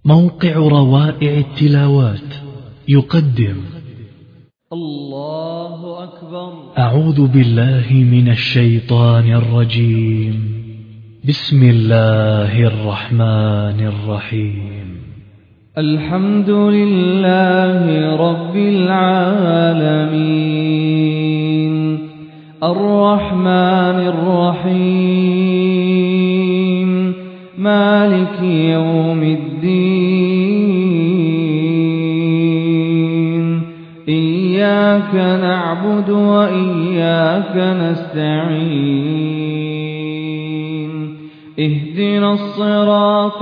موقع روائع التلاوات يقدم الله أكبر. أعوذ بالله من الشيطان الرجيم. بسم الله الرحمن الرحيم. الحمد لله رب العالمين الرحمن الرحيم مالك يوم الدين إياك نعبد وإياك نستعين اهدنا الصراط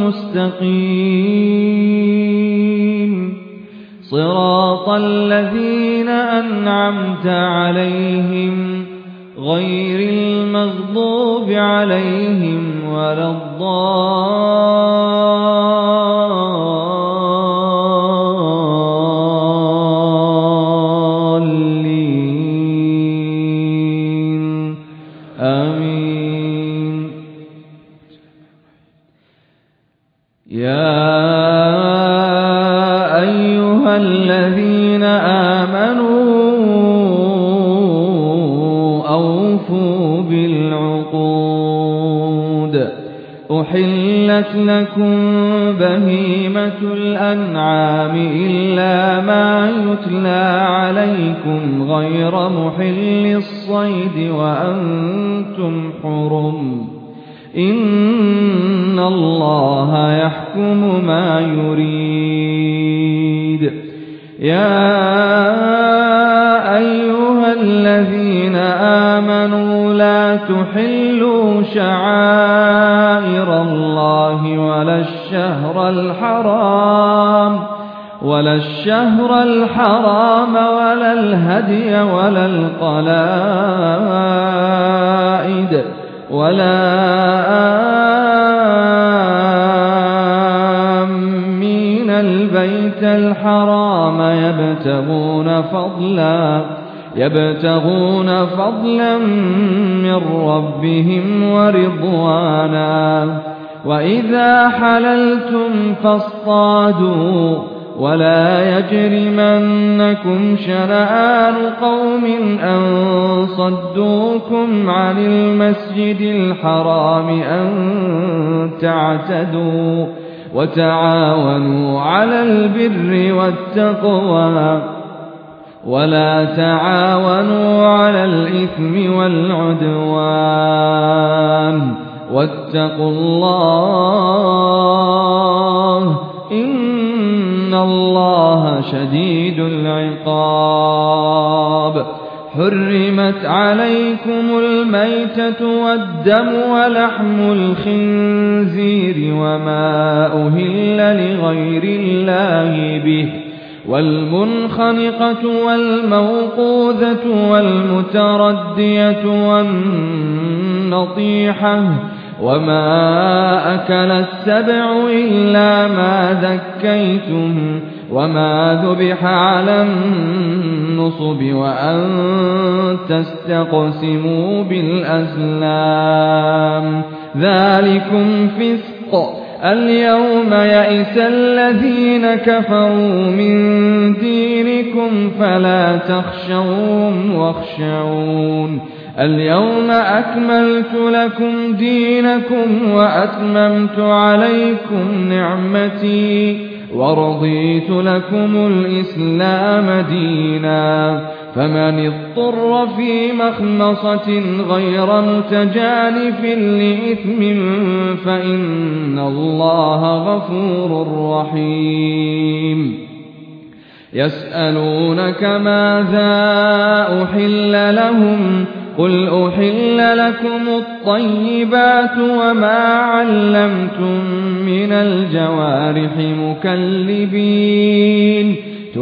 المستقيم صراط الذين أنعمت عليهم غير المغضوب عليهم ولا الضالين آمين. يا أيها الذين آمنوا أوفوا بالعقود أحلت لكم بهيمة الأنعام إلا ما يتلى عليكم غير محل الصيد وأنتم حرم إن الله يحكم ما يريد. يا أيها الذين آمنوا لا تحلوا شعائر الله ولا الشهر الحرام ولا الهدي ولا القلائد ولا آمين البيت الحرام يبتغون فضلا من ربهم ورضوانا. وإذا حللتم فاصطادوا ولا يجرمنكم شنآن قوم أن صدوكم عن المسجد الحرام أن تعتدوا وتعاونوا على البر والتقوى ولا تعاونوا على الإثم والعدوان واتقوا الله إن الله شديد العقاب. حرمت عليكم الميتة والدم ولحم الخنزير وما أهل لغير الله به والمنخنقة والموقوذة والمتردية والنطيحة وما أكل السبع إلا ما ذكيتم وما ذبح على النصب وأن تستقسموا بالأزلام ذلكم فسق. اليوم يئس الذين كفروا من دينكم فلا تخشوهم واخشون. اليوم أكملت لكم دينكم وأتممت عليكم نعمتي ورضيت لكم الإسلام دينا. فمن اضطر في مخمصة غير متجانف لإثم فإن الله غفور رحيم. يسألونك ماذا أحل لهم قل أحل لكم الطيبات وما علمتم من الجوارح مكلبين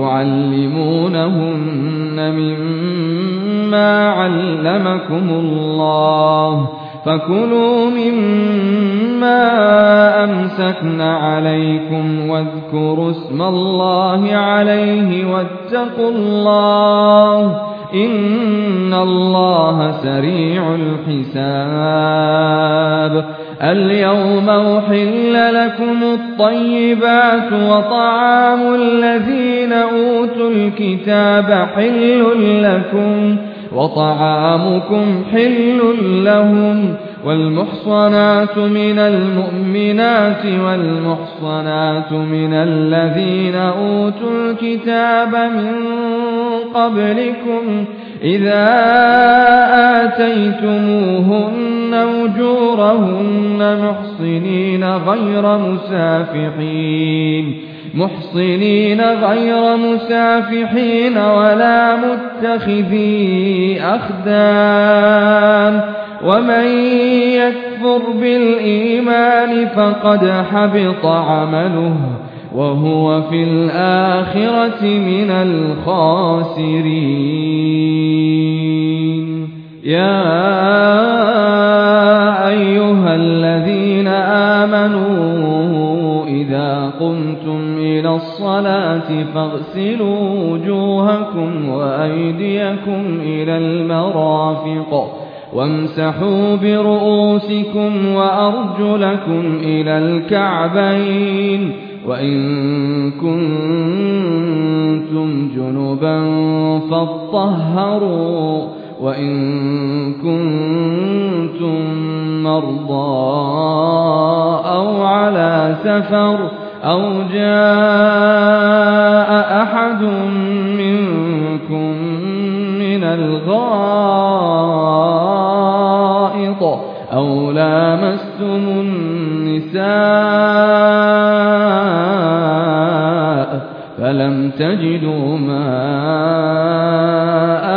تعلمونهن مما علمكم الله فكلوا مما أمسكن عليكم واذكروا اسم الله عليه واتقوا الله إن الله سريع الحساب. اليوم أحل لكم الطيبات وطعام الذين أوتوا الكتاب حل لكم وطعامكم حل لهم والمحصنات من المؤمنات والمحصنات من الذين أوتوا الكتاب من قبلكم إذا آتيتموهن أجورهن محصنين غير مسافحين ولا متخذي أخدان ومن يكفر بالإيمان فقد حبط عمله وهو في الآخرة من الخاسرين. يا أيها الذين آمنوا إذا قمتم إلى الصلاة فاغسلوا وجوهكم وأيديكم إلى المرافق وامسحوا برؤوسكم وأرجلكم إلى الكعبين وإن كنتم جنبا فاطهروا وإن كنتم مرضى أو على سفر أو جاء أحد منكم من الغائط أو لامستم النساء فلم تجدوا ماء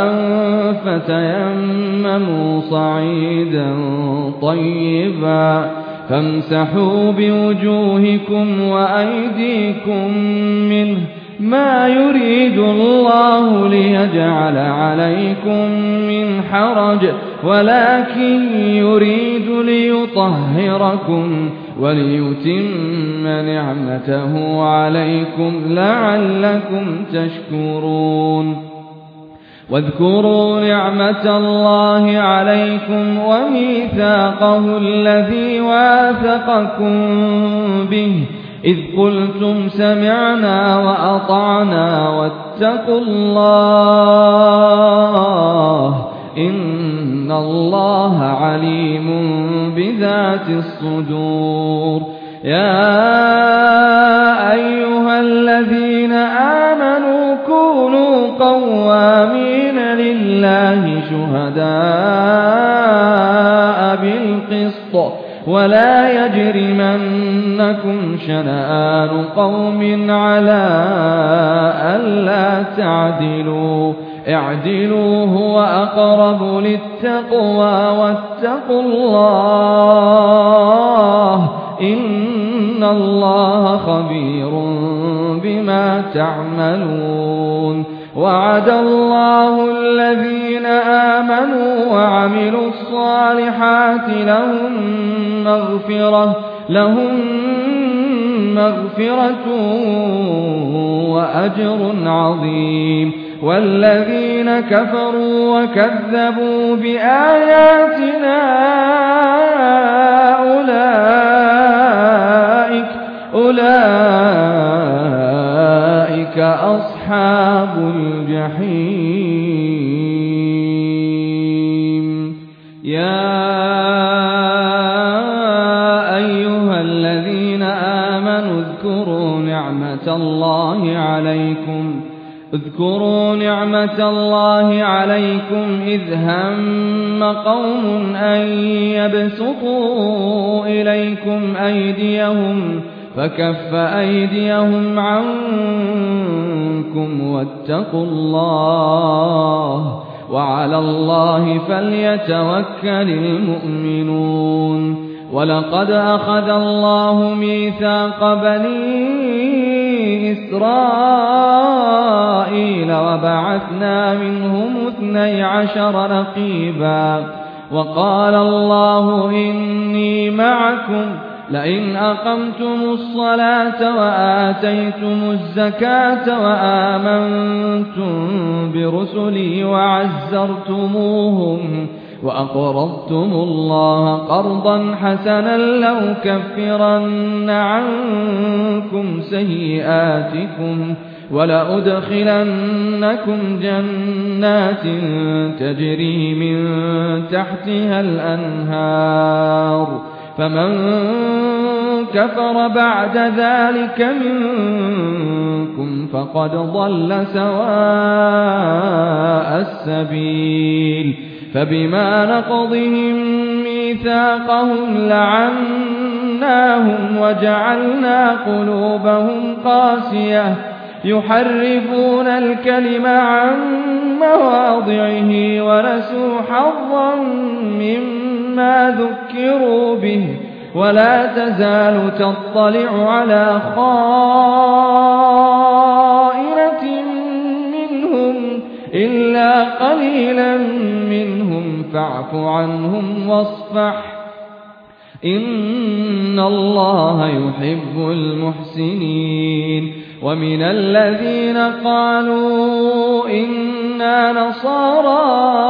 فتيمموا صعيدا طيبا فامسحوا بوجوهكم وأيديكم منه ما يريد الله ليجعل عليكم من حرج ولكن يريد ليطهركم وليتم نعمته عليكم لعلكم تشكرون. واذكروا نعمة الله عليكم وميثاقه الذي واثقكم به إذ قلتم سمعنا وأطعنا واتقوا الله إن الله عليم بذات الصدور. يا أيها الذين آمنوا كونوا قوامين لله شهداء بالقسط ولا يجرمنكم شنآن قوم على ألا تعدلوا اعدلوا هو أقرب للتقوى واتقوا الله إن الله خبير بما تعملون. وعد الله الذين آمنوا وعملوا الصالحات لهم مغفرة وأجر عظيم. والذين كفروا وكذبوا بآياتنا أولئك أصحاب الجحيم. يا أيها الذين آمنوا اذكروا نعمة الله عليكم إذ هم قوم أن يبسطوا إليكم أيديهم فكف أيديهم عنكم واتقوا الله وعلى الله فليتوكل المؤمنون. ولقد أخذ الله ميثاق بني إسرائيل وبعثنا منهم 12 نقيبا وقال الله إني معكم لئن أقمتم الصلاة وآتيتم الزكاة وآمنتم برسلي وأقرضتم الله قرضا حسنا لأكفرن عنكم سيئاتكم ولأدخلنكم جنات تجري من تحتها الأنهار فمن كفر بعد ذلك منكم فقد ضل سواء السبيل فبما نقضهم ميثاقهم لعناهم وجعلنا قلوبهم قاسية يحرفون الكلم عن مواضعه ونسوا حظا مما ذكروا به ولا تزال تطلع على خائنة منهم إلا قليلا منهم فاعف عنهم واصفح إن الله يحب المحسنين ومن الذين قالوا إنا نصارى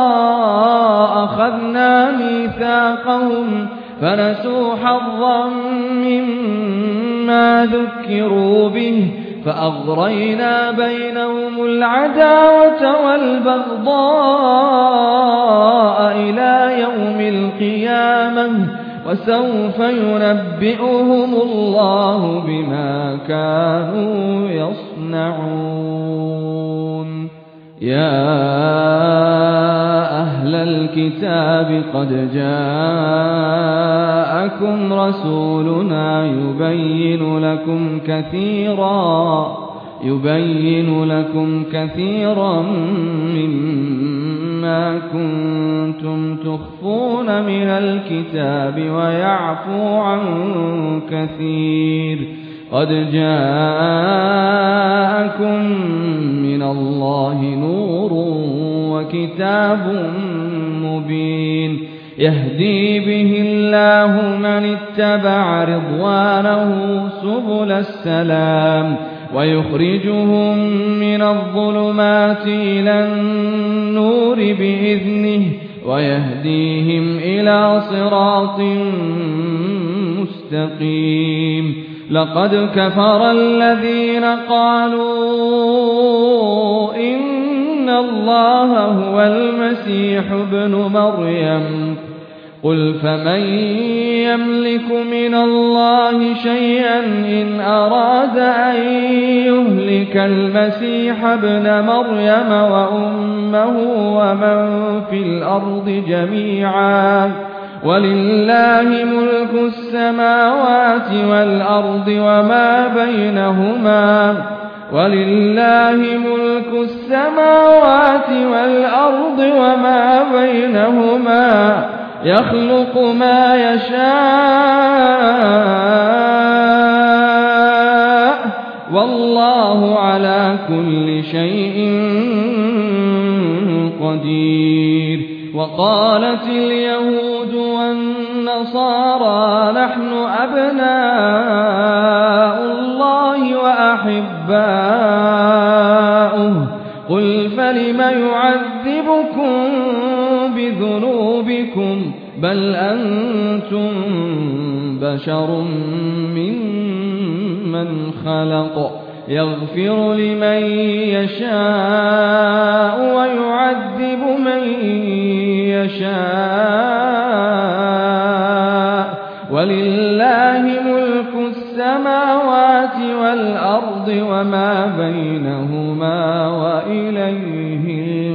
أخذنا ميثاقهم فنسوا حظا مما ذكروا به فأغرينا بينهم العداوة والبغضاء إلى يوم القيامة وسوف ينبئهم الله بما كانوا يصنعون يا أهل الكتاب قد جاءكم رسولنا يبين لكم كثيرا مما كنتم تخفون من الكتاب ويعفو عن كثير قد جاءكم من الله نور وكتاب مبين يهدي به الله من اتبع رضوانه سبل السلام ويخرجهم من الظلمات إلى النور بإذنه ويهديهم إلى صراط مستقيم لقد كفر الذين قالوا إن الله هو المسيح ابن مريم قل فمن يملك من الله شيئا إن أراد أن يهلك المسيح ابن مريم وأمه ومن في الأرض جميعا ولله ملك السماوات والأرض وما بينهما يخلق ما يشاء والله على كل شيء قدير وقالت اليهود والنصارى نحن أبناء الله وأحباؤه قل فلم يعذبكم بذنوبكم بل أنتم بشر ممن خلق يغفر لمن يشاء ويعذب من يشاء ولله ملك السماوات والأرض وما بينهما وإليه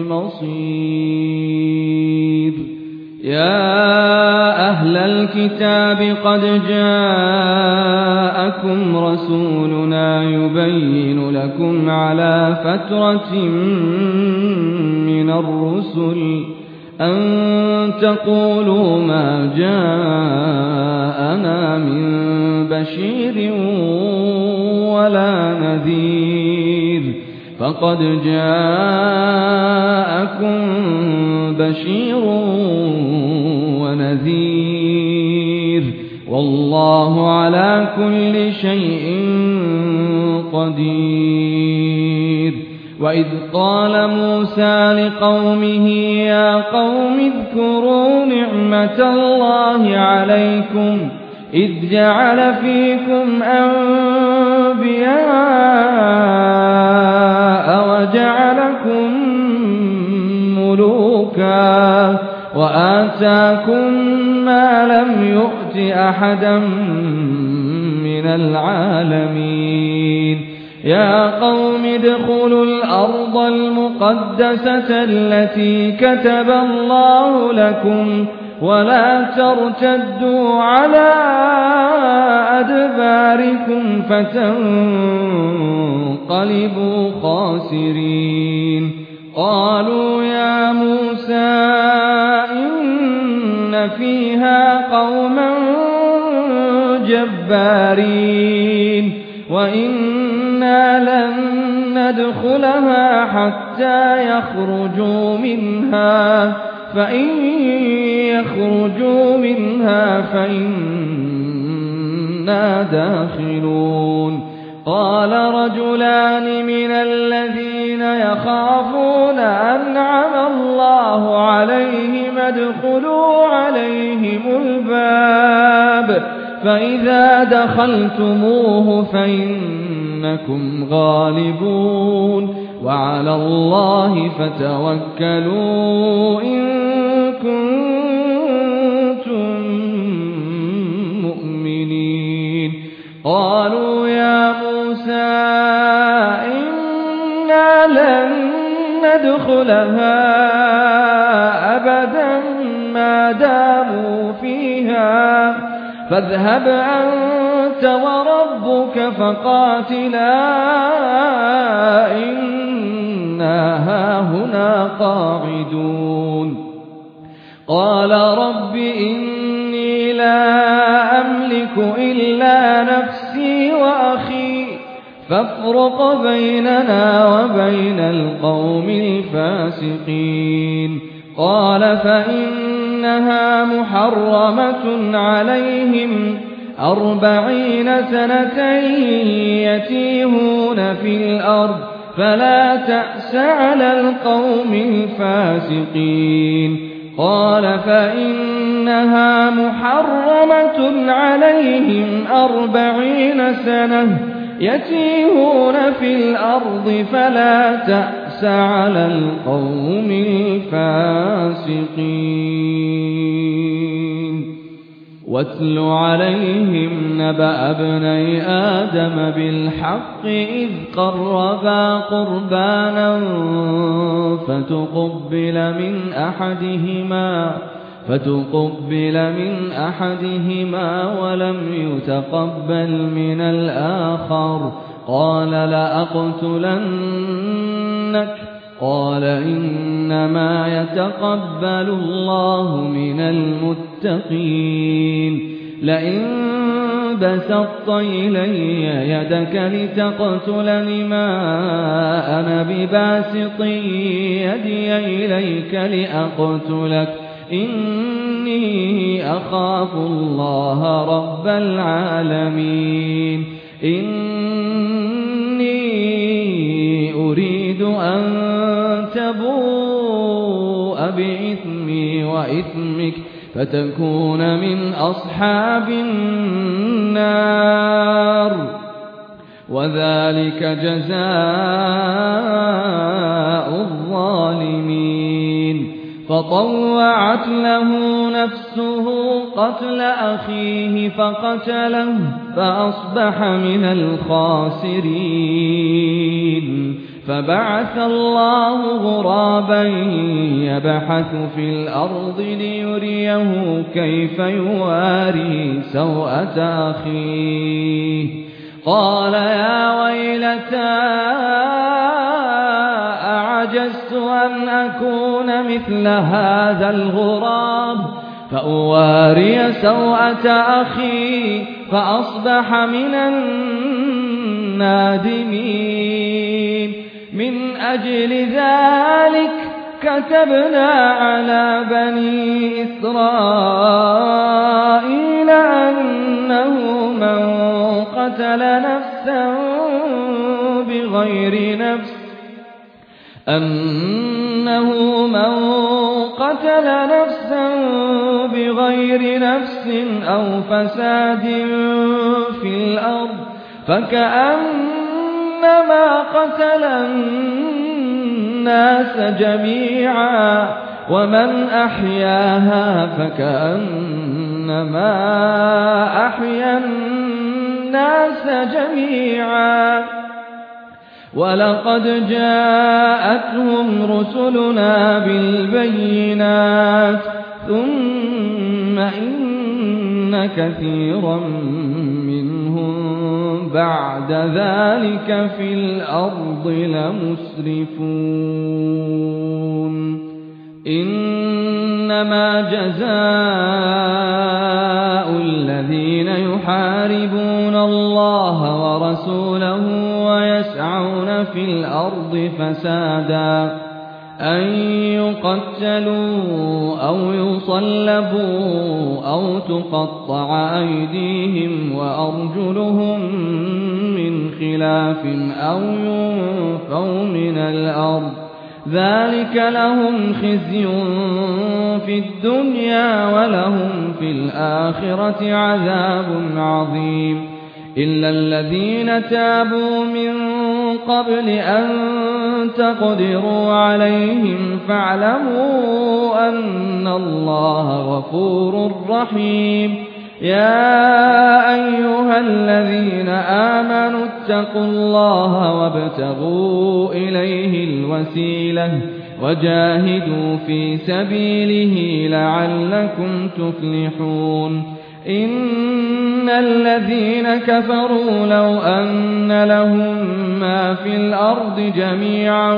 المصير يا أهل الكتاب قد جاءكم رسولنا يبين لكم على فترة من الرسل أن تقولوا ما جاءنا من بشير ولا نذير فقد جاءكم بشير ونذير والله على كل شيء قدير وإذ قال موسى لقومه يا قوم اذكروا نعمة الله عليكم إذ جعل فيكم أنبياء وجعلكم ملوكا وآتاكم ما لم يؤت أحدا من العالمين يا قوم ادخلوا الأرض المقدسة التي كتب الله لكم ولا ترتدوا على أدباركم فتنقلبوا خاسرين قالوا يا موسى إن فيها قوما جبارين وإنا لن ندخلها حتى يخرجوا منها فإن يخرجوا منها فإنا داخلون قال رجلان من الذين يخافون أنعم الله عليهم ادخلوا عليهم الباب فإذا دخلتموه فإنكم غالبون وعلى الله فتوكلوا إن كنتم مؤمنين قالوا يا موسى إنا لن ندخلها أبدا ما داموا فيها فاذهب أنت وربك فقاتلا إنا هاهنا قاعدون قال رب إني لا أملك إلا نفسي وأخي فافرق بيننا وبين القوم الفاسقين قال فإنها محرمة عليهم 40 سنة يتيهون في الأرض فلا تأس على القوم الفاسقين قال فإنها محرمة عليهم 40 سنة يتيهون في الأرض فلا تأس على القوم الفاسقين واتل عليهم نبأ ابني آدم بالحق إذ قربا قربانا فتقبل من أحدهما ولم يتقبل من الآخر قال لأقتلنك قال إنما يتقبل الله من المتقين لئن بسطت إلي يدك لتقتلني ما أنا بباسط يدي إليك لأقتلك إني أخاف الله رب العالمين إني أريد أن تبوء بإثمي وإثمك فتكون من أصحاب النار وذلك جزاء الظالمين فطوعت له نفسه قتل أخيه فقتله فأصبح من الخاسرين فبعث الله غرابا يبحث في الأرض ليريه كيف يواري سوءة أخيه قال يا ويلتى أعجزت أن أكون مثل هذا الغراب فأواري سوءة أخي فأصبح من النادمين من أجل ذلك كتبنا على بني إسرائيل أنه من قتل نفسا بغير نفس أنه من قتل نفسا بغير نفس أو فساد في الأرض فكأنما قتل الناس جميعا ومن أحياها فكأنما أحيا الناس جميعا ولقد جاءتهم رسلنا بالبينات ثم إن كثيرا منهم بعد ذلك في الأرض لمسرفون إنما جزاء الذين يحاربون الله ورسوله ويسعون في الأرض فسادا أن يقتلوا أو يصلبوا أو تقطع أيديهم وأرجلهم من خلاف أو ينفوا من الأرض ذلك لهم خزي في الدنيا ولهم في الآخرة عذاب عظيم إلا الذين تابوا من قبل أن تقدروا عليهم فاعلموا أن الله غفور رحيم يا أيها الذين آمنوا اتقوا الله وابتغوا إليه الوسيلة وجاهدوا في سبيله لعلكم تفلحون إن الذين كفروا لو أن لهم ما في الأرض جميعا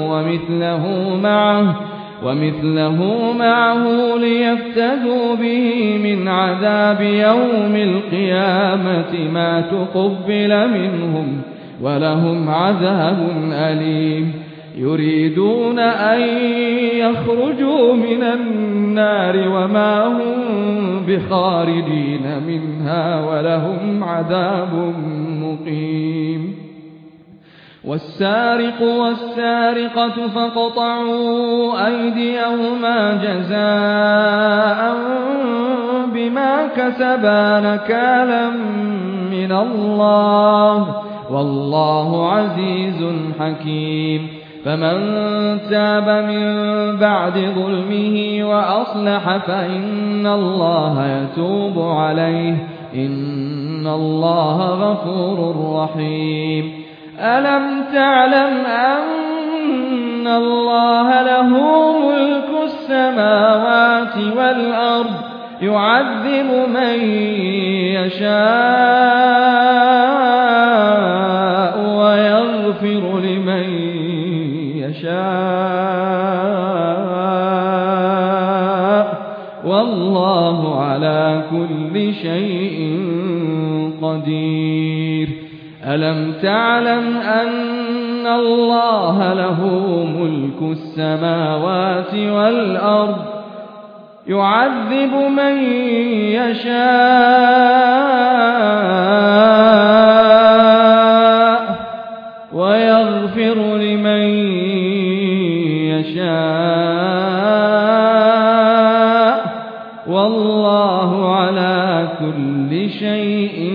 ومثله معه ليفتدوا به من عذاب يوم القيامة ما تقبل منهم ولهم عذاب أليم يريدون أن يخرجوا من النار وما هم بخارجين منها ولهم عذاب مقيم والسارق والسارقة فاقطعوا أيديهما جزاء بما كسبا نكالا من الله والله عزيز حكيم فمن تاب من بعد ظلمه وأصلح فإن الله يتوب عليه إن الله غفور رحيم ألم تعلم أن الله له ملك السماوات والأرض يعذب من يشاء ويغفر لمن يشاء والله على كل شيء قدير ألم تعلم أن الله له ملك السماوات والأرض يعذب من يشاء ويغفر لمن يشاء والله على كل شيء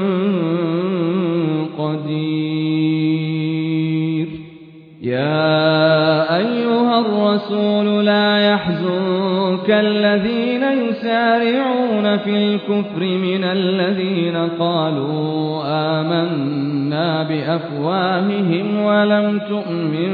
قدير يا أيها الرسول لا يحزنك الذين يسارعون في الكفر من الذين قالوا آمنا بأفواههم ولم تؤمن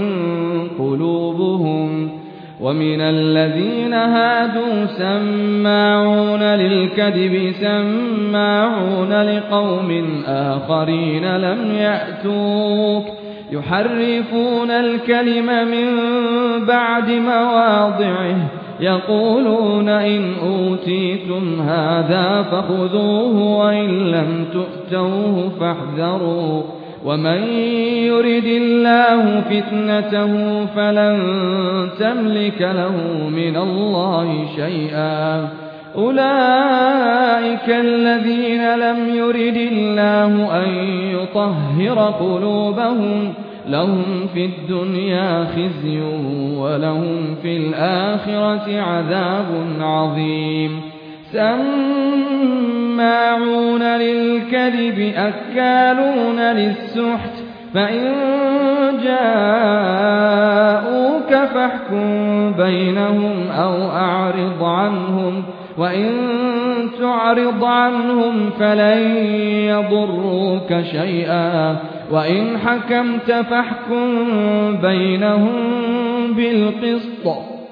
قلوبهم ومن الذين هادوا سماعون للكذب سماعون لقوم آخرين لم يأتوك يحرفون الكلم من بعد مواضعه يقولون إن أوتيتم هذا فخذوه وإن لم تؤتوه فاحذروا ومن يرد الله فتنته فلن تملك له من الله شيئا أولئك الذين لم يرد الله أن يطهر قلوبهم لهم في الدنيا خزي ولهم في الآخرة عذاب عظيم سماعون للكذب أكالون للسحت فإن جاءوك فاحكم بينهم أو أعرض عنهم وإن تعرض عنهم فلن يضروك شيئا وإن حكمت فاحكم بينهم بالقسط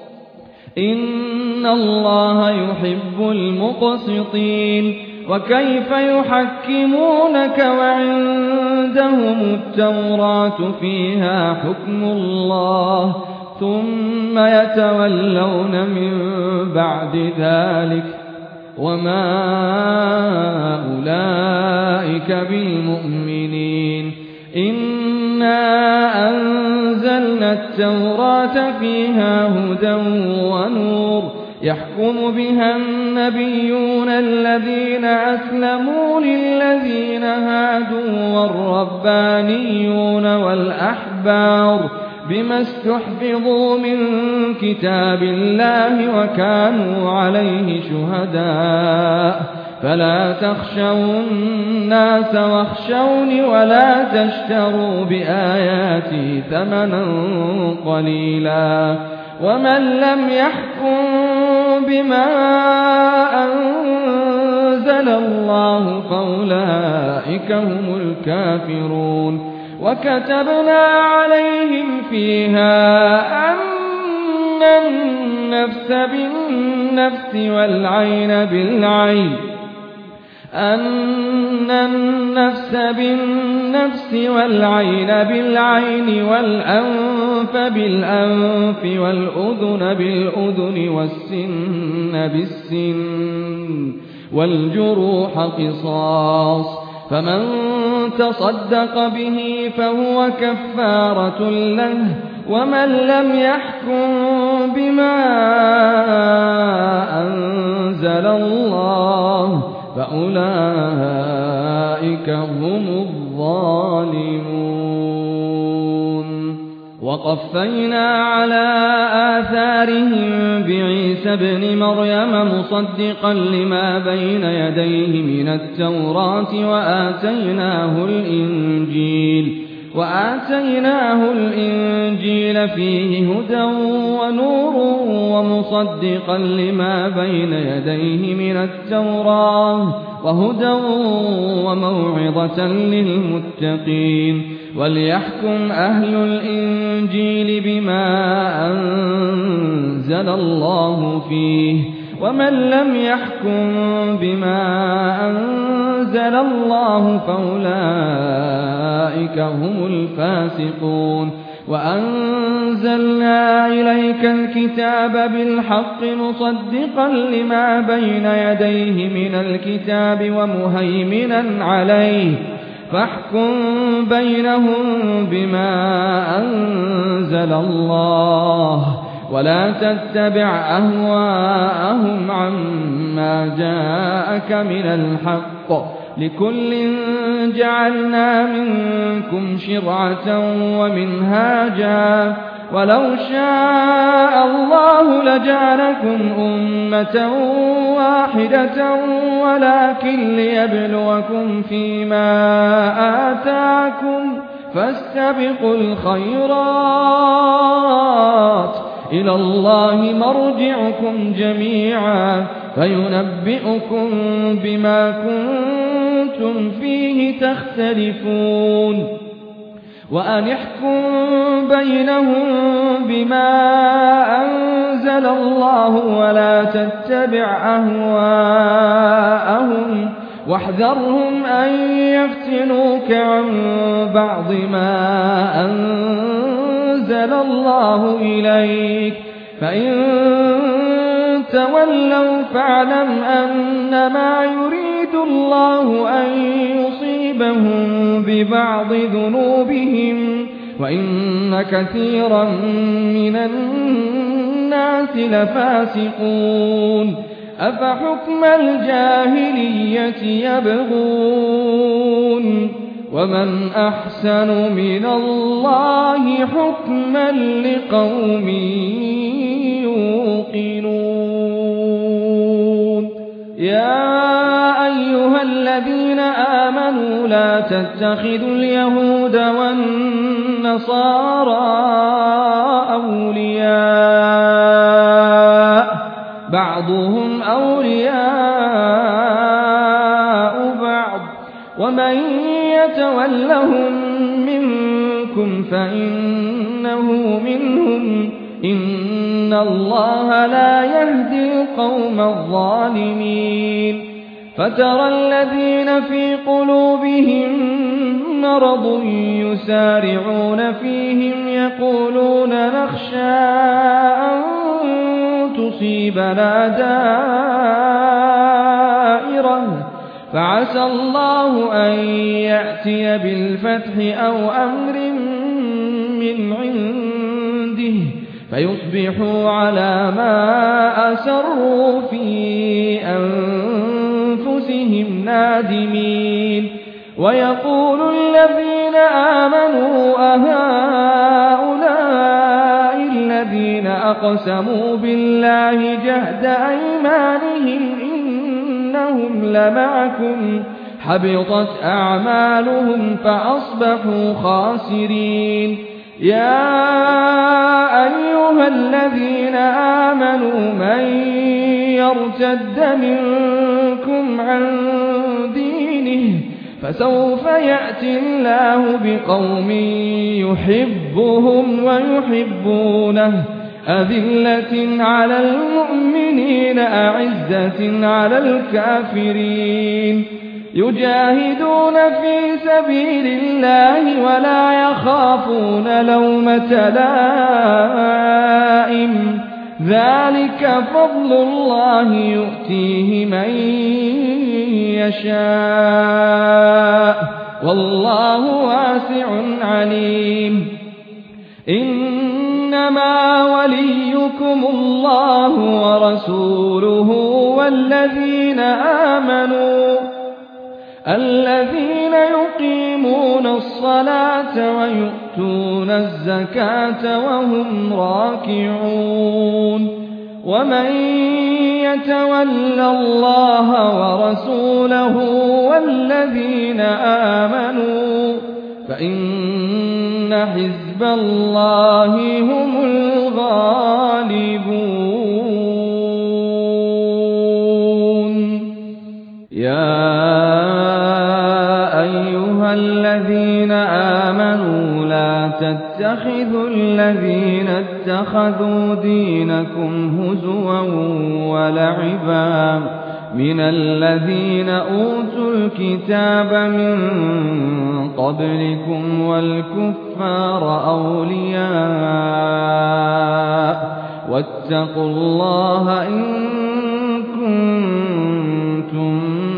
إن الله يحب المقسطين وكيف يحكمونك وعندهم التوراة فيها حكم الله ثم يتولون من بعد ذلك وما أولئك بالمؤمنين إنا أنزلنا التوراة فيها هدى ونور يحكم بها النبيون الذين أسلموا للذين هادوا والربانيون والأحبار بما استحفظوا من كتاب الله وكانوا عليه شهداء فلا تخشوا الناس واخشوني ولا تشتروا بآياتي ثمنا قليلا ومن لم يحكم بما أنزل الله فأولئك هم الكافرون وكتبنا عليهم فيها أن النفس بالنفس والعين بالعين والأنف بالأنف والأذن بالأذن والسن بالسن والجروح قصاص فمن تصدق به فهو كفارة له ومن لم يحكم بما أنزل الله فأولئك هم الظالمون وقفينا على آثارهم بعيسى ابن مريم مصدقا لما بين يديه من التوراة وآتيناه الإنجيل فيه هدى ونور ومصدقا لما بين يديه من التوراة وهدى وموعظة للمتقين وليحكم أهل الإنجيل بما أنزل الله فيه ومن لم يحكم بما أنزل الله فأولئك هم الفاسقون وأنزلنا إليك الكتاب بالحق مصدقا لما بين يديه من الكتاب ومهيمنا عليه فاحكم بينهم بما أنزل الله ولا تتبع أهواءهم عما جاءك من الحق لكل جعلنا منكم شرعة ومنهاجا ولو شاء الله لجعلكم أمة واحدة ولكن ليبلوكم فيما آتاكم فاستبقوا الخيرات إلى الله مرجعكم جميعا فينبئكم بما كنتم فيه تختلفون وأن احكم بينهم بما أنزل الله ولا تتبع أهواءهم واحذرهم أن يفتنوك عن بعض ما أنزل الله إليك فإن تولوا فاعلم أنما يريد الله أن يصيبهم ببعض ذنوبهم وإن كثيرا من الناس لفاسقون أفحكم الجاهلية يبغون ومن أحسن من الله حكما لقوم يوقنون يا أيها الذين آمنوا لا تتخذوا اليهود والنصارى أولياء بعضهم أولياء بعض ومن يتولهم منكم فإنه منهم إن الله لا يهدي القوم الظالمين فترى الذين في قلوبهم مرض يسارعون فيهم يقولون نخشى أن تصيبنا دائرة فعسى الله أن يأتي بالفتح أو أمر من عنده فيصبحوا على ما أسروا في أنفسهم نادمين ويقول الذين آمنوا أهؤلاء الذين أقسموا بالله جهد أيمانهم إنهم لمعكم حبطت أعمالهم فأصبحوا خاسرين يا أيها الذين آمنوا من يرتد منكم عن دينه فسوف يأتي الله بقوم يحبهم ويحبونه أذلة على المؤمنين أعزة على الكافرين يجاهدون في سبيل الله ولا يخافون لومة لائم ذلك فضل الله يؤتيه من يشاء والله واسع عليم إنما وليكم الله ورسوله والذين آمنوا الذين يقيمون الصلاة ويؤتون الزكاة وهم راكعون ومن يتول الله ورسوله والذين آمنوا فإن حزب الله هم الغالبون يا أيها الذين آمنوا لا تتخذوا الذين اتخذوا دينكم هزوا ولعبا من الذين أوتوا الكتاب من قبلكم والكفار أولياء واتقوا الله إن كنتم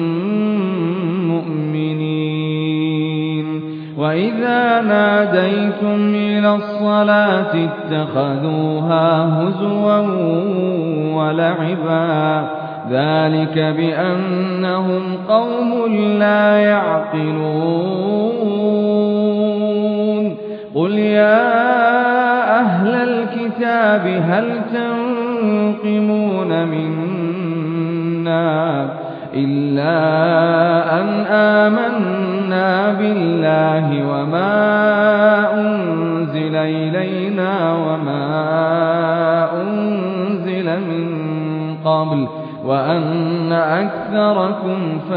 مؤمنين وإذا ناديتم إلى الصلاة اتخذوها هزوا ولعبا ذلك بأنهم قوم لا يعقلون قل يا أهل الكتاب هل تنقمون منا إلا أن آمنا بالله وما أنزل إلينا وما أنزل من قبل وأن أكثركم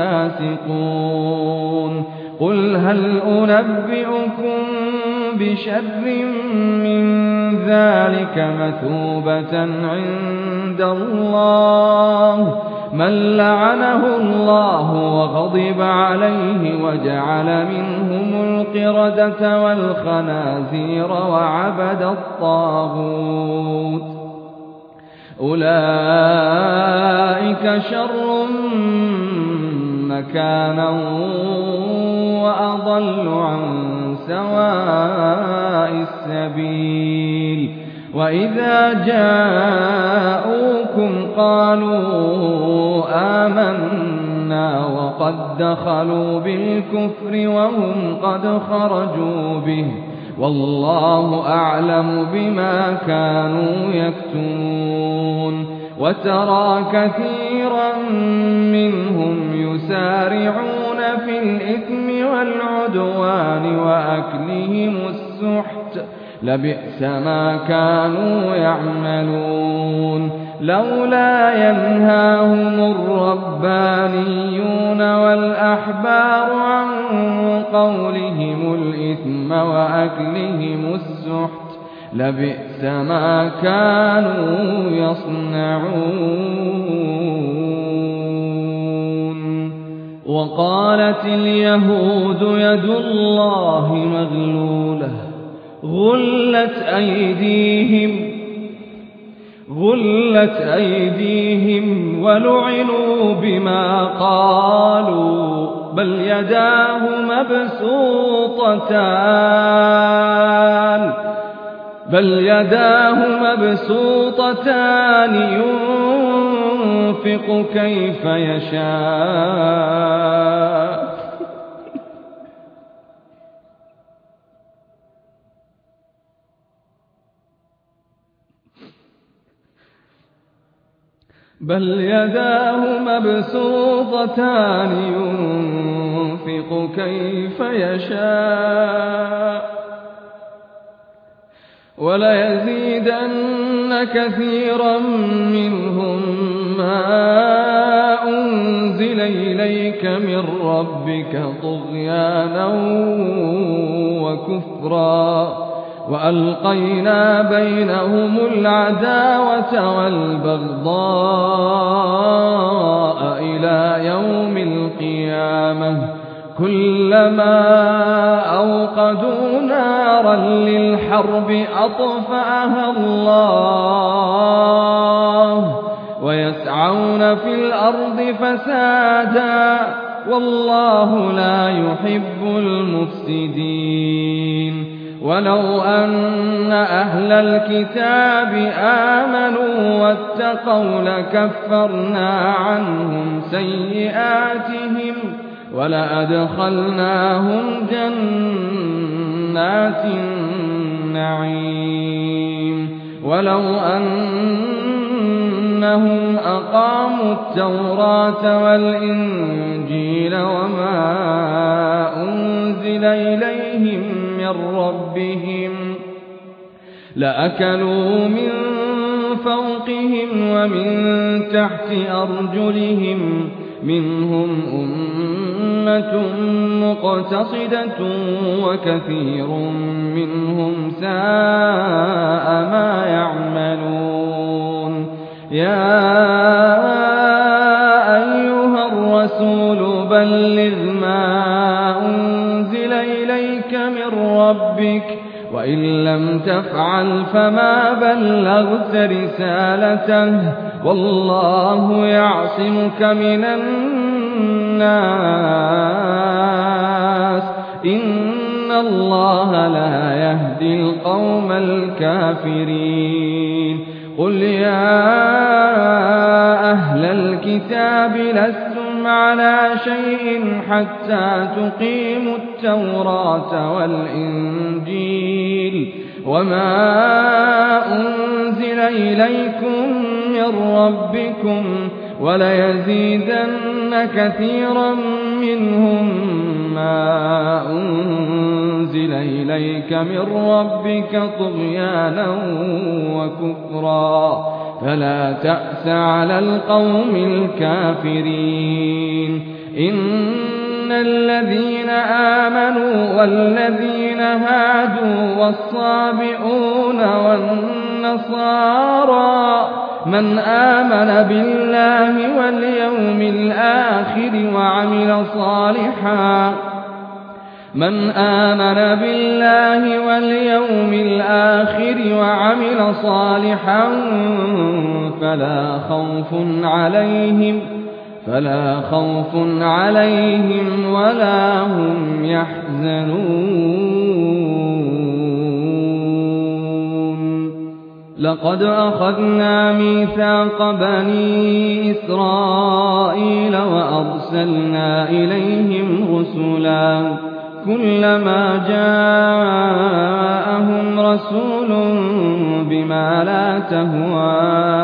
فاسقون قل هل أنبئكم بشر من ذلك مثوبة عند الله من لعنه الله وغضب عليه وجعل منهم القردة والخنازير وعبد الطاغوت أولئك شر مكانا وأضل عن سواء السبيل وإذا جاءوكم قالوا آمنا الْحُسْنَىٰ وَقَدْ دَخَلُوا بِالْكُفْرِ وَهُمْ قَدْ خَرَجُوا بِهِ وَاللَّهُ أَعْلَمُ بِمَا كَانُوا يَكْتُمُونَ وَتَرَىٰ كَثِيرًا مِّنْهُمْ يُسَارِعُونَ فِي الْإِثْمِ وَالْعُدْوَانِ وَأَكْلِهِمُ السُّحْتَ لَبِئْسَ مَا كَانُوا يَعْمَلُونَ لَوْلَا يَنْهَاهُمُ الرَّبَّانِيُّونَ وَالْأَحْبَارُ عَن قَوْلِهِمُ الْإِثْمَ وَأَكْلِهِمُ السُّحْتَ لَبِئْسَ ما كانوا يصنعون وقالت اليهود يد الله مغلولة غلت أيديهم ولعنوا بما قالوا بل يداه مبسوطتان ينفق كيف يشاء وليزيدن كثيرا منهم ما أنزل إليك من ربك طغيانا وكفرا وألقينا بينهم العداوة والبغضاء إلى يوم القيامة كلما أوقدوا نارا للحرب أطفأها الله ويسعون في الأرض فسادا والله لا يحب المفسدين ولو أن أهل الكتاب آمنوا واتقوا لكفرنا عنهم سيئاتهم ولأدخلناهم جنات النعيم ولو أنهم أقاموا التوراة والإنجيل وما أنزل إليهم من ربهم لأكلوا من فوقهم ومن تحت أرجلهم منهم أمة مقتصدة وكثير منهم ساء ما يعملون يا أيها الرسول بلغ ما أنزل إليك من ربك وإن لم تفعل فما بلغت رسالته والله يعصمك من الناس إن الله لا يهدي القوم الكافرين قل يا أهل الكتاب لستم على شيء حتى تقيموا التوراة والإنجيل وما أنزل إليكم من ربكم وليزيدن كثيرا منهم ما أنزل إليك من ربك طغيانا وكفرا فلا تأس على القوم الكافرين إن الذين آمنوا والذين هادوا والصابئون والنصارى من آمن بالله واليوم الآخر وعمل صالحا فلا خوف عليهم ولا هم يحزنون لقد أخذنا ميثاق بني إسرائيل وأرسلنا إليهم رسلا كلما جاءهم رسول بما لا تهوى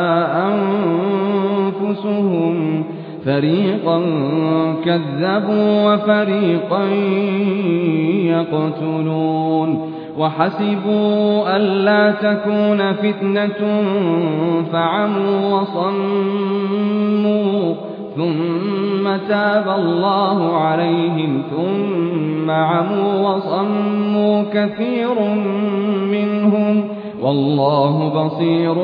أنفسهم فريقا كذبوا وفريقا يقتلون وحسبوا ألا تكون فتنة فعموا وصموا ثم تاب الله عليهم ثم عموا وصموا كثير منهم والله بصير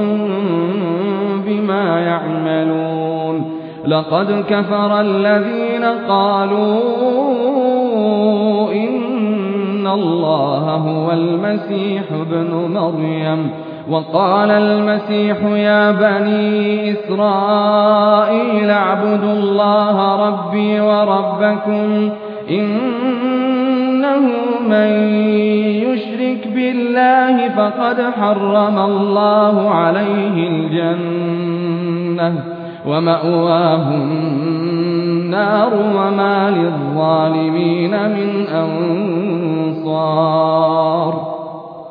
بما يعملون لقد كفر الذين قالوا إن الله هو المسيح ابن مريم وقال المسيح يا بني إسرائيل اعبدوا الله ربي وربكم إنه من يشرك بالله فقد حرم الله عليه الجنة ومأواه النار وما للظالمين من أنصار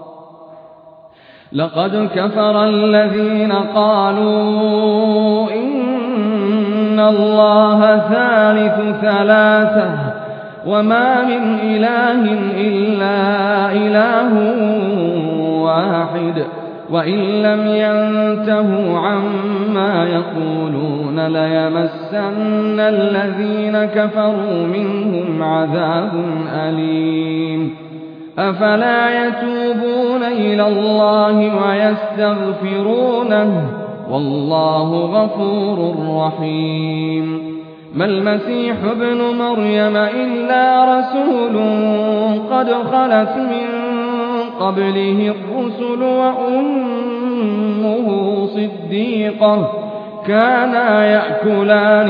لقد كفر الذين قالوا إن الله ثالث ثلاثة وما من إله إلا إله واحد وإن لم ينتهوا عما يقولون ليمسن الذين كفروا منهم عذاب أليم أفلا يتوبون إلى الله ويستغفرونه والله غفور رحيم ما المسيح ابن مريم إلا رسول قد خلت من قبله الرسل وأمه صديقة كانا يأكلان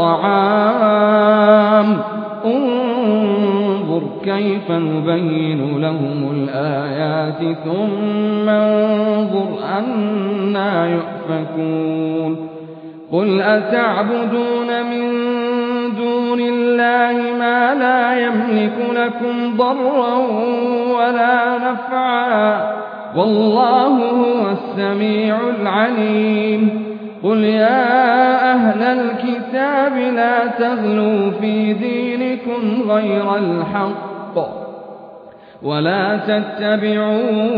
الطعام انظر كيف نبين لهم الآيات ثم انظر أنى يؤفكون قل أتعبدون من دون الله ما لا يملك لكم ضرا ولا نفعا والله هو السميع العليم قل يا أهل الكتاب لا تغلوا في دينكم غير الحق ولا تتبعوا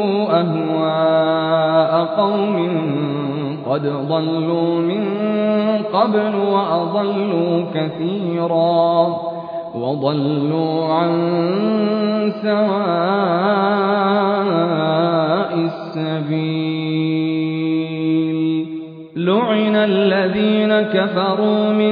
أهواء قوم قد ضلوا من قبل وأضلوا كثيرا وضلوا عن سواء السبيل لعن الذين كفروا من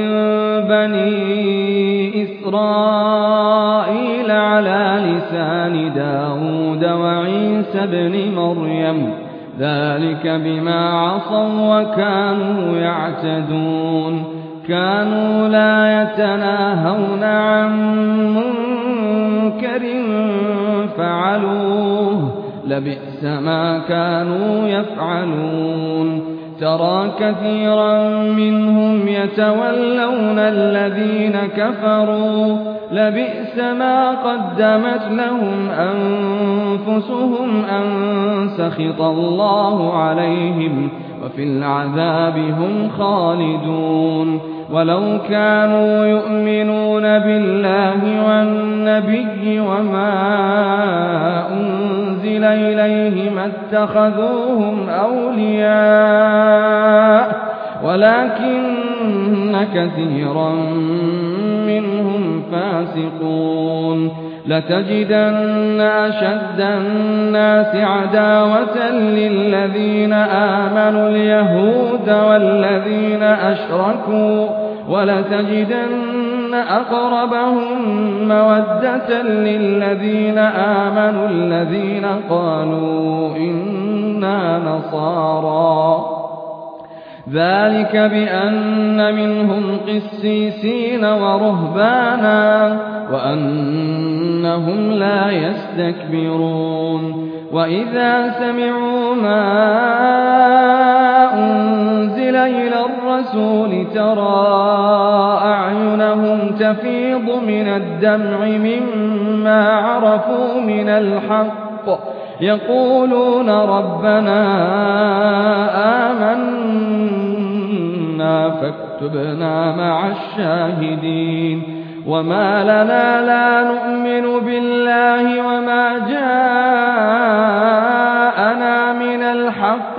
بني إسرائيل على لسان داود وعيسى بن مريم ذلك بما عصوا وكانوا يعتدون كانوا لا يتناهون عن منكر فعلوه لبئس ما كانوا يفعلون ترى كثيرا منهم يتولون الذين كفروا لبئس ما قدمت لهم أنفسهم أن سخط الله عليهم وفي العذاب هم خالدون ولو كانوا يؤمنون بالله والنبي وما أنزل إليه ما اتخذوهم أولياء ولكن كثيرا منهم فاسقون لتجدن أشد الناس عداوة للذين آمنوا اليهود والذين أشركوا ولتجدن أقربهم مودة للذين آمنوا الذين قالوا إنا نصارى ذلك بأن منهم قسيسين ورهبانا وأنهم لا يستكبرون وإذا سمعوا ما أنزل إلى الرسول ترى أعينهم تفيض من الدمع مما عرفوا من الحق يقولون ربنا آمنا فاكتبنا مع الشاهدين وما لنا لا نؤمن بالله وما جاءنا من الحق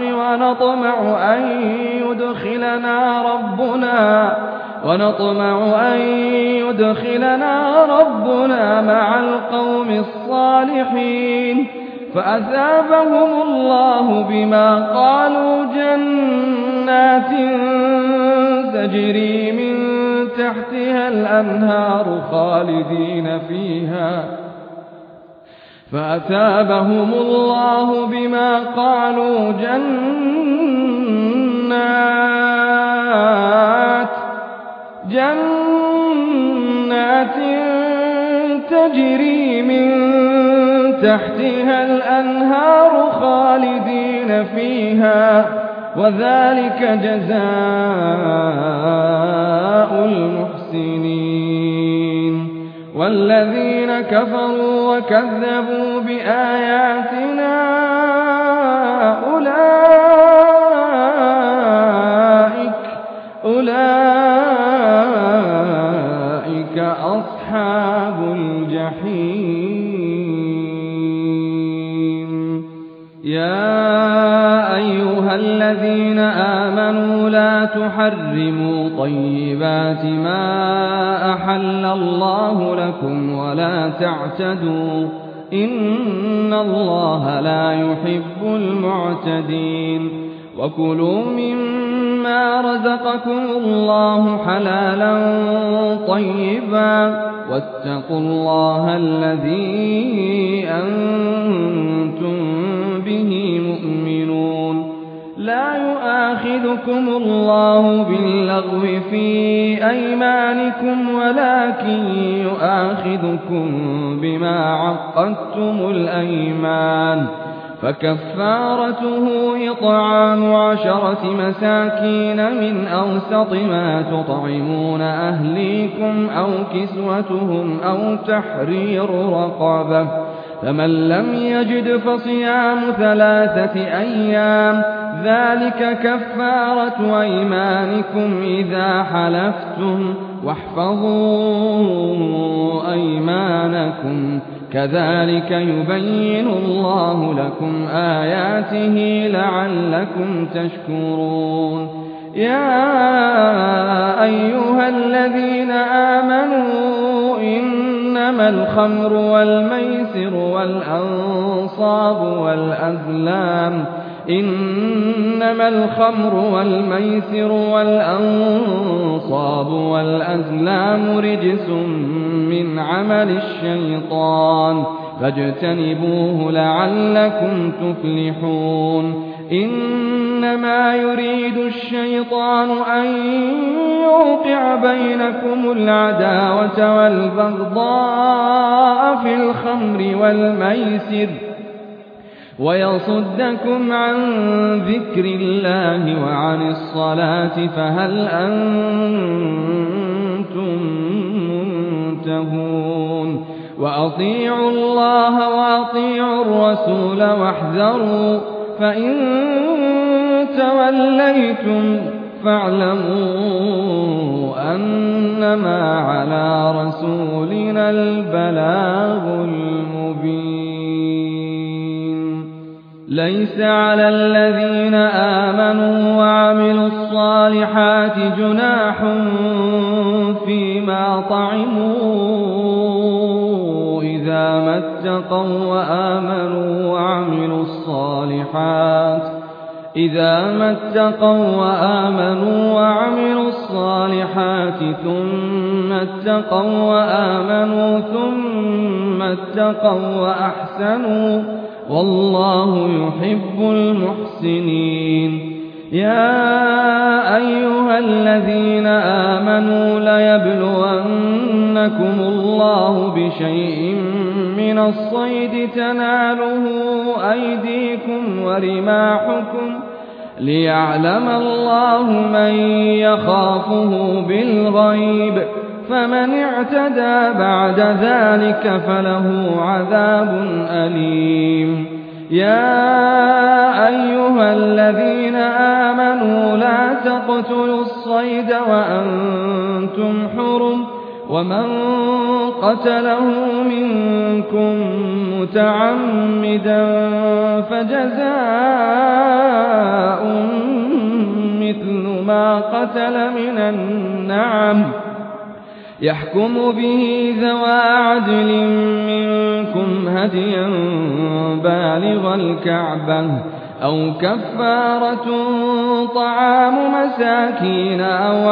ونطمع أن يدخلنا ربنا مع القوم الصالحين فأثابهم الله بما قالوا جنات تجري من تحتها الأنهار خالدين فيها فأثابهم الله بما قالوا جنات تجري من تحتها الأنهار خالدين فيها وذلك جزاء المحسنين والذين كفروا وكذبوا بآياتنا أولئك أصحاب الجحيم يا أيها الذين آمنوا لا تحرموا طيبات ما أحل الله لكم ولا تعتدوا إن الله لا يحب المعتدين وكلوا مما رزقكم الله حلالا طيبا واتقوا الله الذي أنتم به مؤمنون لا يؤاخذكم الله باللغو في أيمانكم ولكن يؤاخذكم بما عقدتم الأيمان فكفارته إطعام 10 مساكين من أوسط ما تطعمون أهليكم أو كسوتهم أو تحرير رقبة فمن لم يجد فصيام 3 أيام ذلك كفارة أيمانكم إذا حلفتم واحفظوا أيمانكم كذلك يبين الله لكم آياته لعلكم تشكرون يا أيها الذين آمنوا إنما الخمر والميسر والأنصاب والأزلام رجس من عمل الشيطان فاجتنبوه لعلكم تفلحون إنما يريد الشيطان أن يوقع بينكم العداوة والبغضاء في الخمر والميسر ويصدكم عن ذكر الله وعن الصلاة فهل أنتم منتهون وأطيعوا الله وأطيعوا الرسول واحذروا فإن توليتم فاعلموا أنما على رسولنا البلاغ المبين ليس على الذين آمنوا وعملوا الصالحات جناح فيما طعموا إذا ما اتقوا وآمنوا وعملوا الصالحات ثم اتقوا وأحسنوا والله يحب المحسنين يا أيها الذين آمنوا ليبلونكم الله بشيء من الصيد تناله أيديكم ورماحكم ليعلم الله من يخافه بالغيب فمن اعتدى بعد ذلك فله عذاب أليم يا أيها الذين آمنوا لا تقتلوا الصيد وأنتم حرم ومن قتله منكم متعمدا فجزاء مثل ما قتل من النعم يحكم به ذوى عدل منكم هديا بالغ الكعبة أو كفارة طعام مساكين أو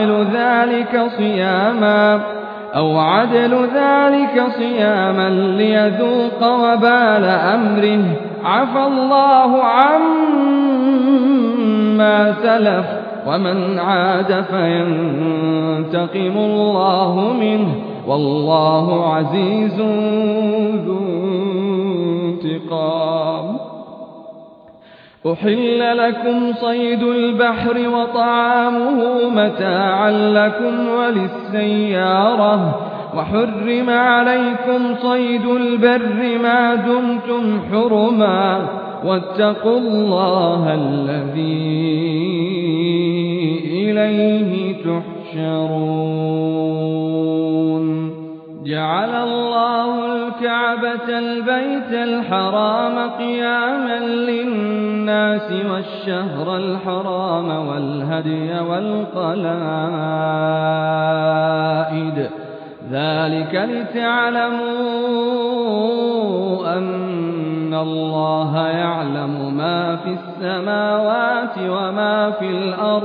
عدل ذلك صياما ليذوق وبال أمره عفى الله عما سلف ومن عاد فينتقم الله منه والله عزيز ذو انتقام أحل لكم صيد البحر وطعامه متاعا لكم وللسيارة وحرم عليكم صيد البر ما دمتم حرما واتقوا الله الذي إليه تحشرون جعل الله الكعبة البيت الحرام قياما للناس والشهر الحرام والهدي والقلائد ذلك لتعلموا أن الله يعلم ما في السماوات وما في الأرض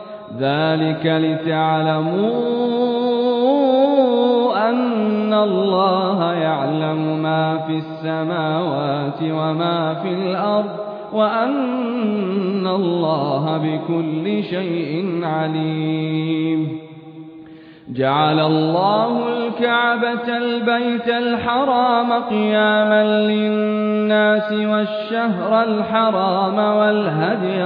أن الله يعلم ما في السماوات وما في الأرض وأن الله بكل شيء عليم جعل الله الكعبة البيت الحرام قياما للناس والشهر الحرام والهدي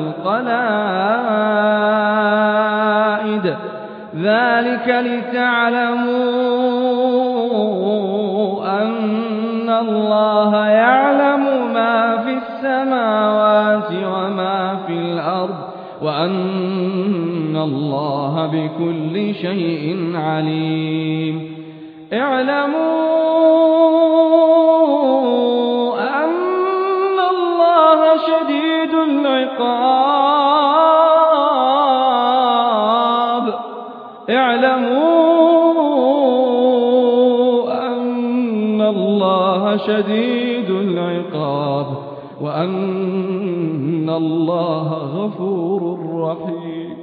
والقلائد ذلك لتعلموا أن الله يعلم ما في السماوات وما في الأرض وأن الله بكل شيء عليم اعلموا أن الله شديد العقاب وأن الله غفور رحيم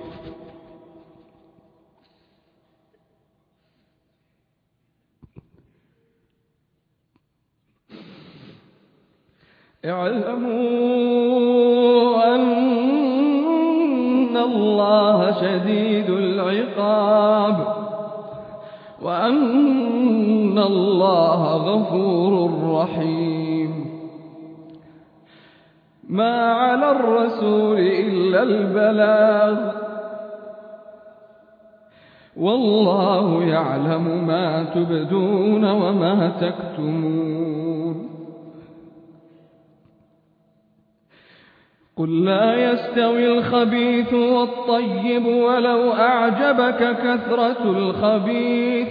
اعلموا أن الله شديد العقاب وأن الله غفور رحيم ما على الرسول إلا البلاغ والله يعلم ما تبدون وما تكتمون قل لا يستوي الخبيث والطيب ولو أعجبك كثرة الخبيث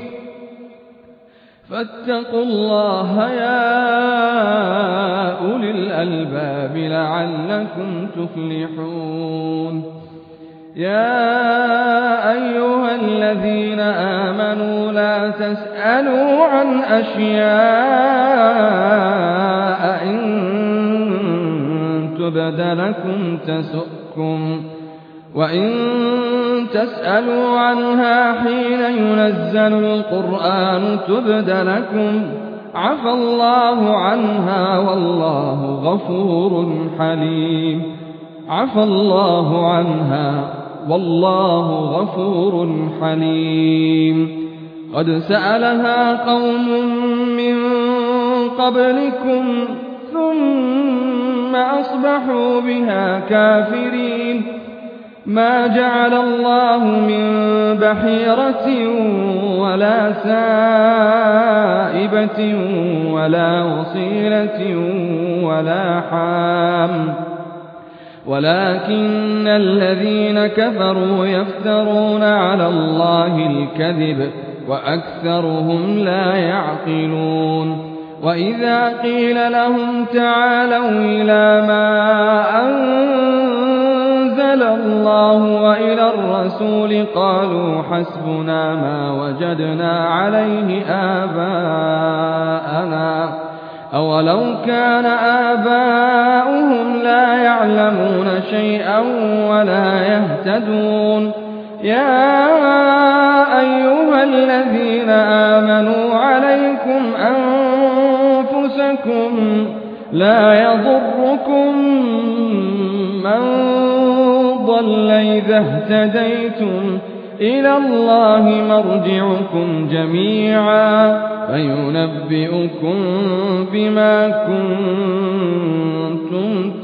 فاتقوا الله يا أولي الألباب لعلكم تفلحون يا أيها الذين آمنوا لا تسألوا عن أشياء إن تبد لكم تسؤكم وإن تسألوا عنها حين ينزل القرآن تبد لكم عفى الله عنها والله غفور حليم عفى الله عنها والله غفور حليم. قد سألها قوم من قبلكم ثم أصبحوا بها كافرين. ما جعل الله من بحيرة ولا سائبة ولا وصيلة ولا حام، ولكن الذين كفروا يفترون على الله الكذب وأكثرهم لا يعقلون. وإذا قيل لهم تعالوا إلى ما أنزل الله وإلى الرسول قالوا حسبنا ما وجدنا عليه آباءنا أولو كان آباؤهم لا يعلمون شيئا ولا يهتدون. يا أيها الذين آمنوا عليكم أنفسكم لا يضركم من ضل إذا اهتديتم إلى الله مرجعكم جميعا فينبئكم بما كنتم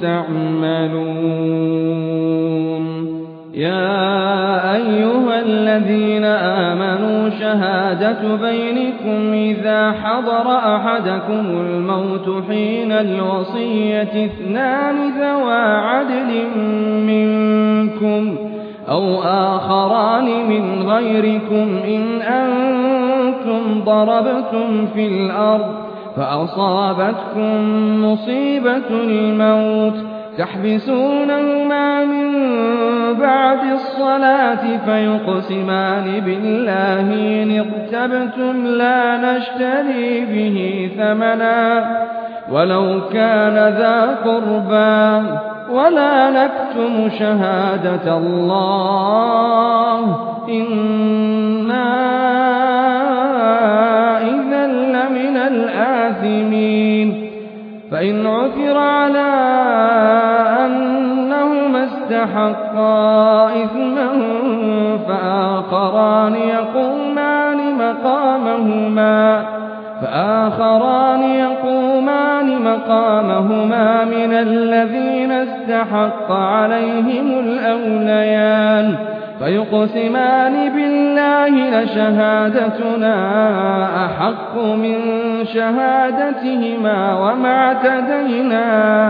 تعملون. يا أيها الذين آمنوا شهادة بينكم إذا حضر أحدكم الموت حين الوصية اثنان ذوى عدل منكم أو آخران من غيركم إن أنتم ضربتم في الأرض فأصابتكم مصيبة الموت تحبسونهما من بعد الصلاة فيقسمان بالله إن ارتبتم لا نشتري به ثمنا ولو كان ذا قربى ولا نكتم شهادة الله إنا إذا لمن الآثمين. فإن عثر على أنهما استحقا إثما فآخران يقومان مقامهما من الذين استحق عليهم الأوليان فيقسمان بالله لشهادتنا أحق من شهادتهما وما اعتدينا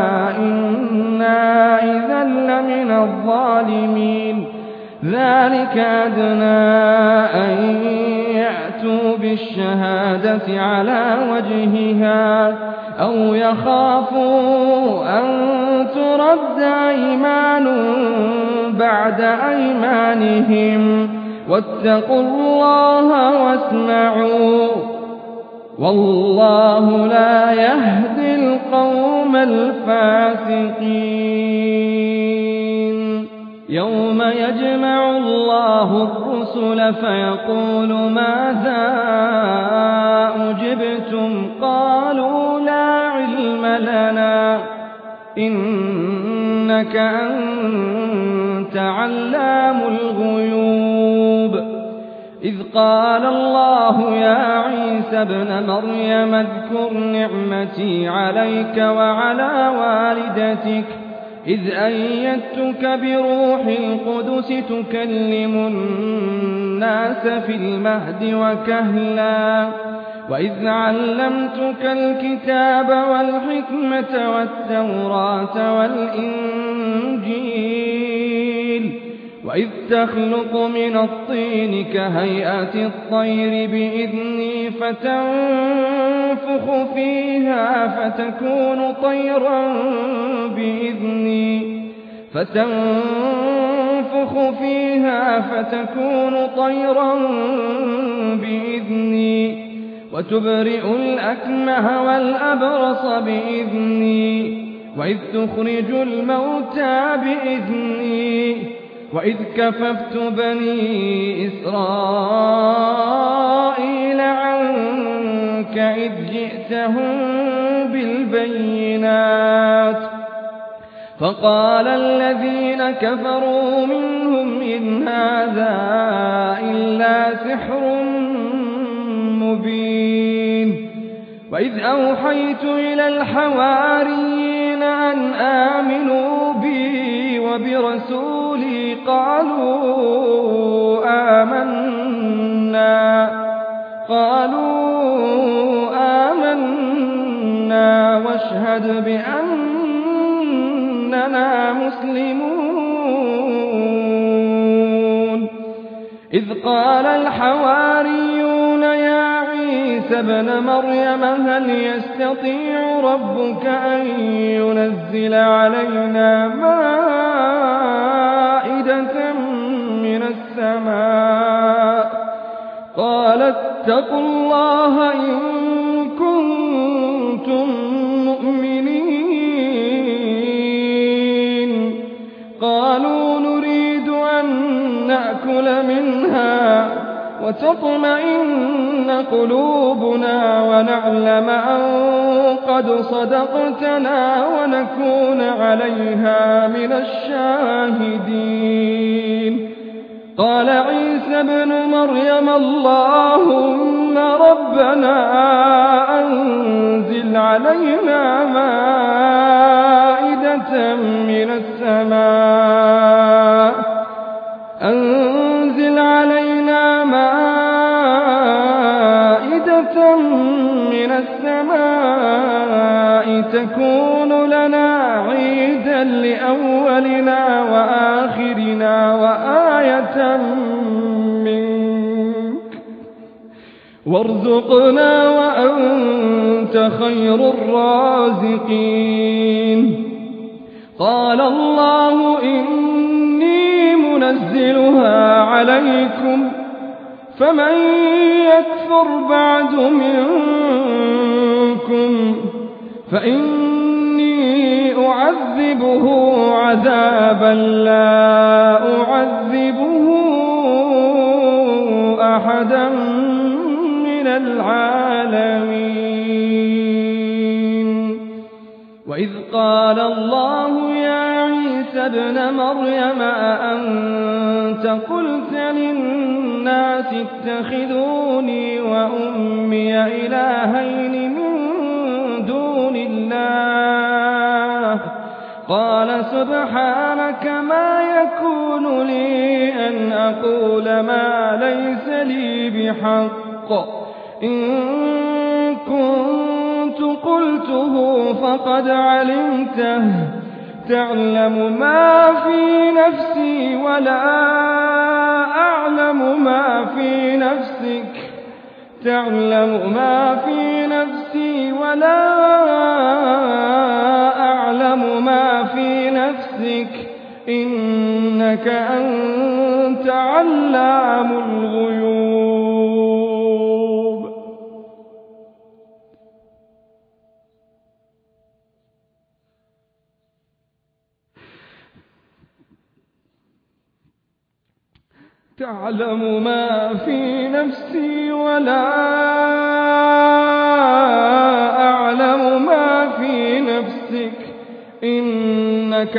إنا إذا لمن الظالمين. ذلك أدنى أن يأتوا بالشهادة على وجهها أو يخافوا أن ترد أيمان بعد أيمانهم واتقوا الله واسمعوا والله لا يهدي القوم الفاسقين. يوم يجمع الله الرسل فيقول ماذا أجبتم قالوا لا علم لنا إنك أنت علام الغيوب. إذ قال الله يا عيسى ابن مريم اذكر نعمتي عليك وعلى والدتك إذ أيدتك بروح القدس تكلم الناس في المهد وكهلا وإذ علمتك الكتاب والحكمة والتوراة والإنجيل وإذ تخلق من الطين كهيئة الطير بإذني فتنفخ فيها فتكون طيرا بإذني وتبرئ الأكمه والأبرص بإذني وإذ تخرج الموتى بإذني وإذ كففت بني إسرائيل عنك إذ جئتهم بالبينات فقال الذين كفروا منهم إن هذا إلا سحر مبين وإذ أوحيت إلى الحواريين أن آمنوا بي وبرسولي قالوا آمنا واشهد بأننا مسلمون إذ قال الحواريون يا عيسى ابن مريم هل يستطيع ربك أن ينزل علينا مائدة من السماء قال اتقوا الله إن كنتم مؤمنين قالوا نريد أن نأكل منها وتطمئن قلوبنا ونعلم أن قد صدقتنا ونكون عليها من الشاهدين قال عيسى ابن مريم اللهم ربنا أنزل علينا مائدة من السماء تكون لنا عيدا لأولنا وآخرنا وآية منك وارزقنا وأنت خير الرازقين قال الله إني منزلها عليكم فمن يكفر بعد منكم فإني أعذبه عذابا لا أعذبه أحدا من العالمين وإذ قال الله يا عيسى ابن مريم أأنت قلت للناس اتخذوني وأمي إلهين من دون الله قال سبحانك ما يكون لي أن أقول ما ليس لي بحق إن كنت قلته فقد علمته تعلم ما في نفسي ولا أعلم ما في نفسك تعلم ما في نفسي ولا أعلم ما في نفسك إنك أنت علام الغيوب تعلم ما في نفسي ولا أعلم ما في نفسك إنك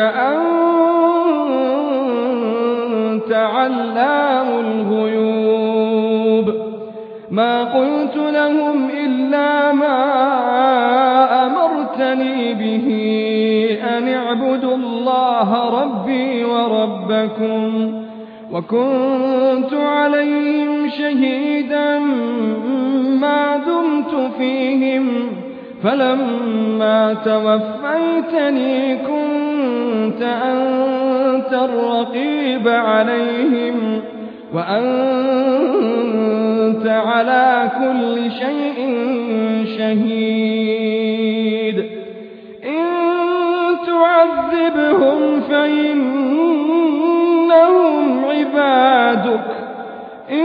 أنت علام الغيوب ما قلت لهم إلا ما أمرتني به أن اعبدوا الله ربي وربكم وكنت عليهم شهيدا ما دمت فيهم فلما توفيتني كنت أنت الرقيب عليهم وأنت على كل شيء شهيد إن تعذبهم فإنهم عبادك إن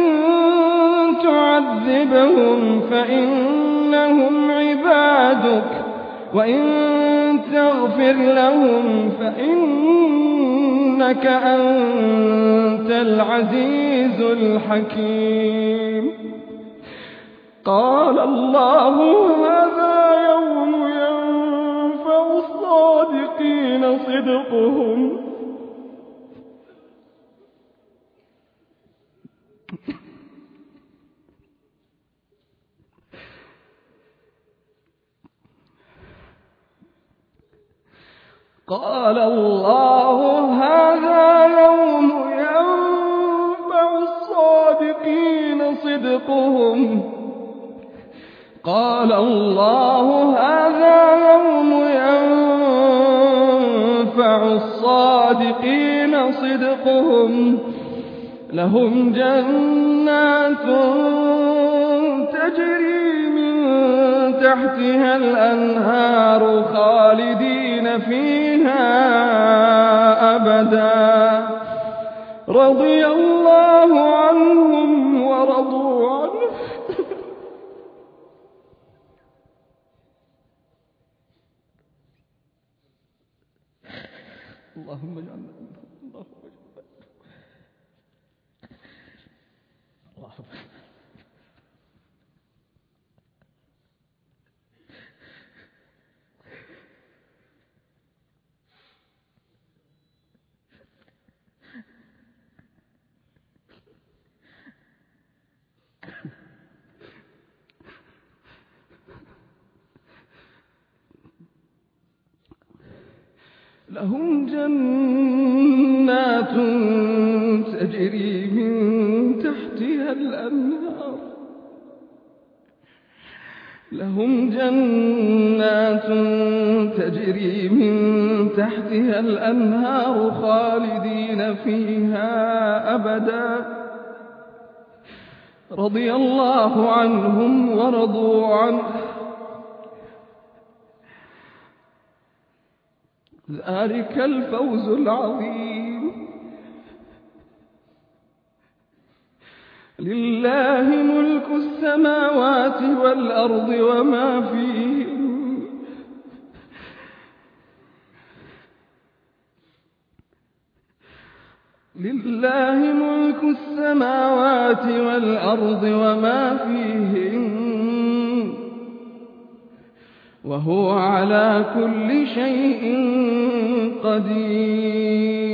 تعذبهم فإنهم عبادك وإن تغفر لهم فإنك أنت العزيز الحكيم قال الله هذا يوم ينفع الصادقين صدقهم قال الله هذا يوم ينفع الصادقين صدقهم قال الله هذا يوم ينفع الصادقين صدقهم لهم جنات تجري من تحتها الأنهار خالدين فيها أبدا رضي الله عنهم ورضوا عنه اللهم اجعلنا منهم لهم جنات تجري من تحتها الأنهار لهم جنات تجري من تحتها الأنهار خالدين فيها أبدا رضي الله عنهم ورضوا عنه ذلك الفوز العظيم لله ملك السماوات والأرض وما فيهن لله ملك السماوات والأرض وما فيهن وهو على كل شيء قدير